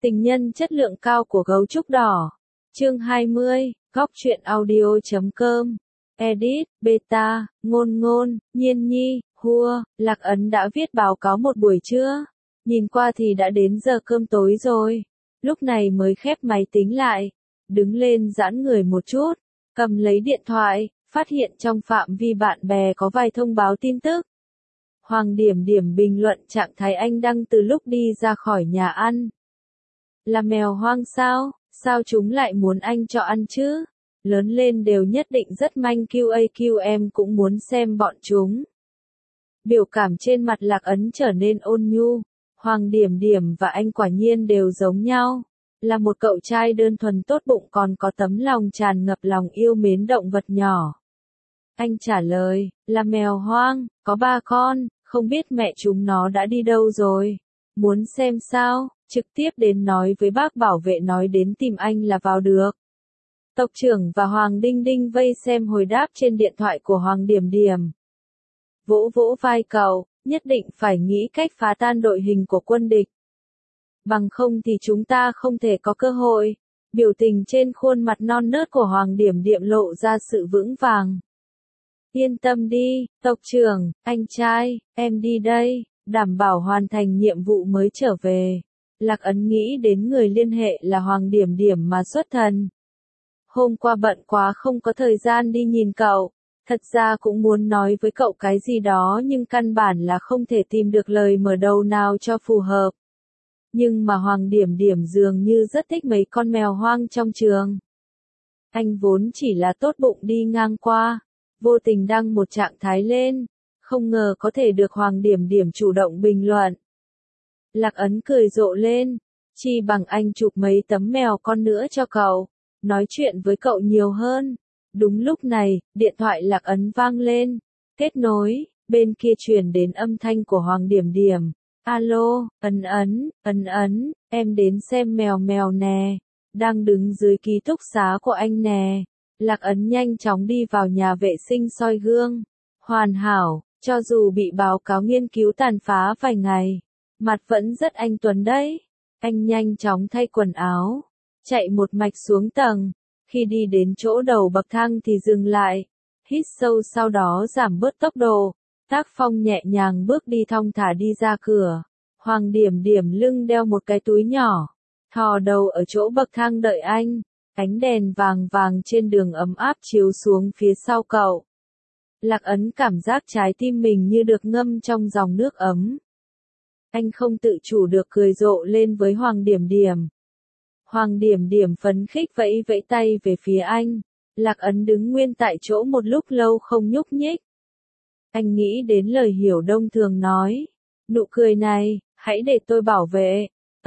Tình nhân chất lượng cao của gấu trúc đỏ. Chương 20, góc truyện audio.com. Edit, Beta, Ngôn Ngôn, Nhiên Nhi, Hua, Lạc Ấn đã viết báo cáo một buổi trưa. Nhìn qua thì đã đến giờ cơm tối rồi. Lúc này mới khép máy tính lại. Đứng lên giãn người một chút. Cầm lấy điện thoại, phát hiện trong phạm vi bạn bè có vài thông báo tin tức. Hoàng Điểm Điểm bình luận trạng thái anh đăng từ lúc đi ra khỏi nhà ăn. Là mèo hoang sao? Sao chúng lại muốn anh cho ăn chứ? Lớn lên đều nhất định rất manh QAQ, em cũng muốn xem bọn chúng. Biểu cảm trên mặt Lạc Ấn trở nên ôn nhu. Hoàng Điểm Điểm và anh quả nhiên đều giống nhau. Là một cậu trai đơn thuần tốt bụng còn có tấm lòng tràn ngập lòng yêu mến động vật nhỏ. Anh trả lời, là mèo hoang, có 3 con, không biết mẹ chúng nó đã đi đâu rồi. Muốn xem sao? Trực tiếp đến nói với bác bảo vệ nói đến tìm anh là vào được. Tộc trưởng và Hoàng Đinh Đinh vây xem hồi đáp trên điện thoại của Hoàng Điểm Điểm. Vỗ vỗ vai cậu, nhất định phải nghĩ cách phá tan đội hình của quân địch. Bằng không thì chúng ta không thể có cơ hội. Biểu tình trên khuôn mặt non nớt của Hoàng Điểm Điểm lộ ra sự vững vàng. Yên tâm đi, tộc trưởng, anh trai, em đi đây, đảm bảo hoàn thành nhiệm vụ mới trở về. Lạc Ấn nghĩ đến người liên hệ là Hoàng Điểm Điểm mà xuất thần. Hôm qua bận quá không có thời gian đi nhìn cậu, thật ra cũng muốn nói với cậu cái gì đó nhưng căn bản là không thể tìm được lời mở đầu nào cho phù hợp. Nhưng mà Hoàng Điểm Điểm dường như rất thích mấy con mèo hoang trong trường. Anh vốn chỉ là tốt bụng đi ngang qua, vô tình đăng một trạng thái lên, không ngờ có thể được Hoàng Điểm Điểm chủ động bình luận. Lạc Ấn cười rộ lên, chi bằng anh chụp mấy tấm mèo con nữa cho cậu, nói chuyện với cậu nhiều hơn. Đúng lúc này, điện thoại Lạc Ấn vang lên, kết nối, bên kia truyền đến âm thanh của Hoàng Điểm Điểm. Alo, Ấn, em đến xem mèo mèo nè, đang đứng dưới ký túc xá của anh nè. Lạc Ấn nhanh chóng đi vào nhà vệ sinh soi gương. Hoàn hảo, cho dù bị báo cáo nghiên cứu tàn phá vài ngày, mặt vẫn rất anh tuấn đấy. Anh nhanh chóng thay quần áo, chạy một mạch xuống tầng. Khi đi đến chỗ đầu bậc thang thì dừng lại, hít sâu sau đó giảm bớt tốc độ. Tác phong nhẹ nhàng bước đi thong thả đi ra cửa. Hoàng Điểm Điểm lưng đeo một cái túi nhỏ, thò đầu ở chỗ bậc thang đợi anh. Ánh đèn vàng vàng trên đường ấm áp chiếu xuống phía sau cậu. Lạc Ấn cảm giác trái tim mình như được ngâm trong dòng nước ấm. Anh không tự chủ được cười rộ lên với Hoàng Điểm Điểm. Hoàng Điểm Điểm phấn khích vẫy vẫy tay về phía anh. Lạc Ấn đứng nguyên tại chỗ một lúc lâu không nhúc nhích. Anh nghĩ đến lời Hiểu Đông thường nói. Nụ cười này, hãy để tôi bảo vệ.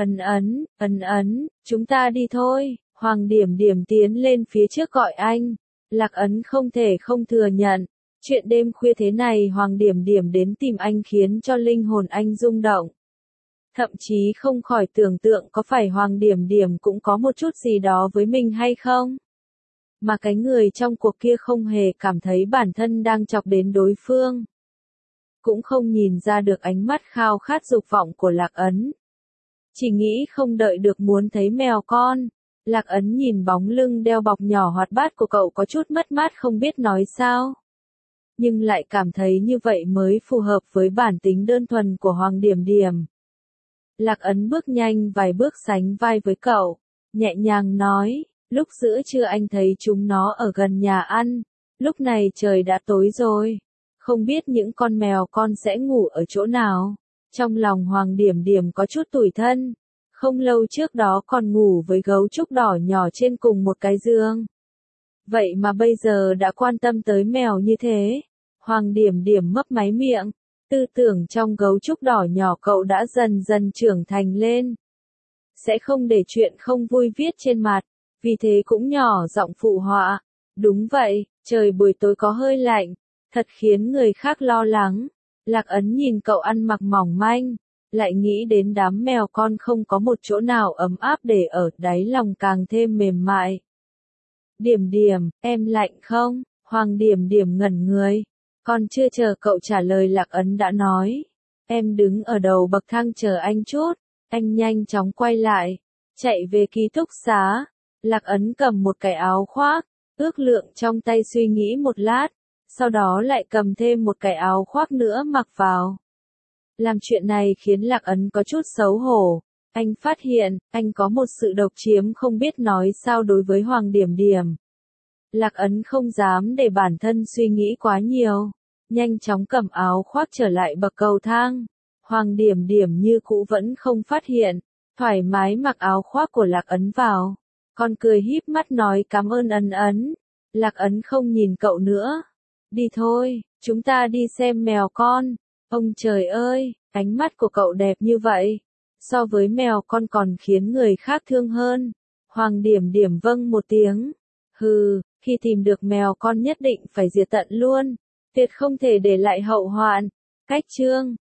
Ấn, chúng ta đi thôi. Hoàng Điểm Điểm tiến lên phía trước gọi anh. Lạc Ấn không thể không thừa nhận. Chuyện đêm khuya thế này Hoàng Điểm Điểm đến tìm anh khiến cho linh hồn anh rung động. Thậm chí không khỏi tưởng tượng có phải Hoàng Điểm Điểm cũng có một chút gì đó với mình hay không? Mà cái người trong cuộc kia không hề cảm thấy bản thân đang chọc đến đối phương. Cũng không nhìn ra được ánh mắt khao khát dục vọng của Lạc Ấn. Chỉ nghĩ không đợi được muốn thấy mèo con. Lạc Ấn nhìn bóng lưng đeo bọc nhỏ hoạt bát của cậu có chút mất mát không biết nói sao. Nhưng lại cảm thấy như vậy mới phù hợp với bản tính đơn thuần của Hoàng Điểm Điểm. Lạc Ấn bước nhanh vài bước sánh vai với cậu, nhẹ nhàng nói, lúc giữa trưa anh thấy chúng nó ở gần nhà ăn, lúc này trời đã tối rồi, không biết những con mèo con sẽ ngủ ở chỗ nào. Trong lòng Hoàng Điểm Điểm có chút tủi thân, không lâu trước đó còn ngủ với gấu trúc đỏ nhỏ trên cùng một cái giường. Vậy mà bây giờ đã quan tâm tới mèo như thế. Hoàng Điểm Điểm mấp máy miệng. Tư tưởng trong gấu trúc đỏ nhỏ cậu đã dần dần trưởng thành lên. Sẽ không để chuyện không vui viết trên mặt, vì thế cũng nhỏ giọng phụ họa. Đúng vậy, trời buổi tối có hơi lạnh, thật khiến người khác lo lắng. Lạc Ấn nhìn cậu ăn mặc mỏng manh, lại nghĩ đến đám mèo con không có một chỗ nào ấm áp để ở, đáy lòng càng thêm mềm mại. Điểm Điểm, em lạnh không? Hoàng Điểm Điểm ngẩn người. Còn chưa chờ cậu trả lời Lạc Ấn đã nói. Em đứng ở đầu bậc thang chờ anh chút. Anh nhanh chóng quay lại. Chạy về ký túc xá, Lạc Ấn cầm một cái áo khoác, ước lượng trong tay suy nghĩ một lát, sau đó lại cầm thêm một cái áo khoác nữa mặc vào. Làm chuyện này khiến Lạc Ấn có chút xấu hổ. Anh phát hiện, anh có một sự độc chiếm không biết nói sao đối với Hoàng Điểm Điểm. Lạc Ấn không dám để bản thân suy nghĩ quá nhiều. Nhanh chóng cầm áo khoác trở lại bậc cầu thang. Hoàng Điểm Điểm như cũ vẫn không phát hiện. Thoải mái mặc áo khoác của Lạc Ấn vào. Con cười híp mắt nói cảm ơn Ấn Ấn. Lạc Ấn không nhìn cậu nữa. Đi thôi, chúng ta đi xem mèo con. Ông trời ơi, ánh mắt của cậu đẹp như vậy. So với mèo con còn khiến người khác thương hơn. Hoàng Điểm Điểm vâng một tiếng. Hừ, khi tìm được mèo con nhất định phải diệt tận luôn. Tuyệt không thể để lại hậu hoạn. Cách chương